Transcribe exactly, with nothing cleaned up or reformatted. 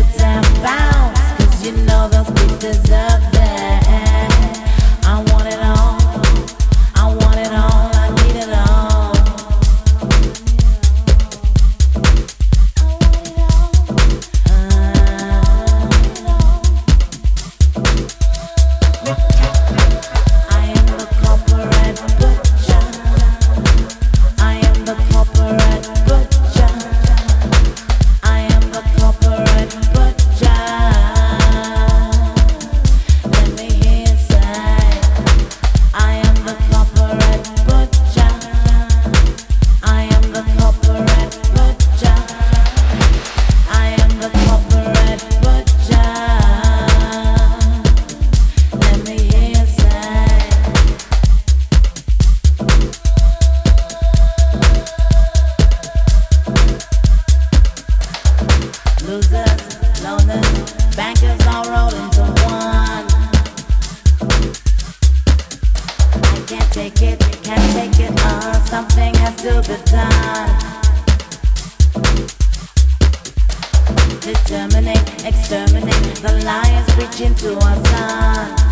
roots and bounce, 'cause you know those beats deserve that. I want it all, I want it all, I need it all. I am the corporate butcher. I am the corporate butcher. I am the corporate butcher. Let me hear you say, I am the corporate butcher. I am the corporate butcher. I am the corporate butcher. Let me hear you say. Losers, loners, bankers all roll into one. I can't take it, can't take it on. Something has to be done. Determinate, exterminate the liars preaching to our son.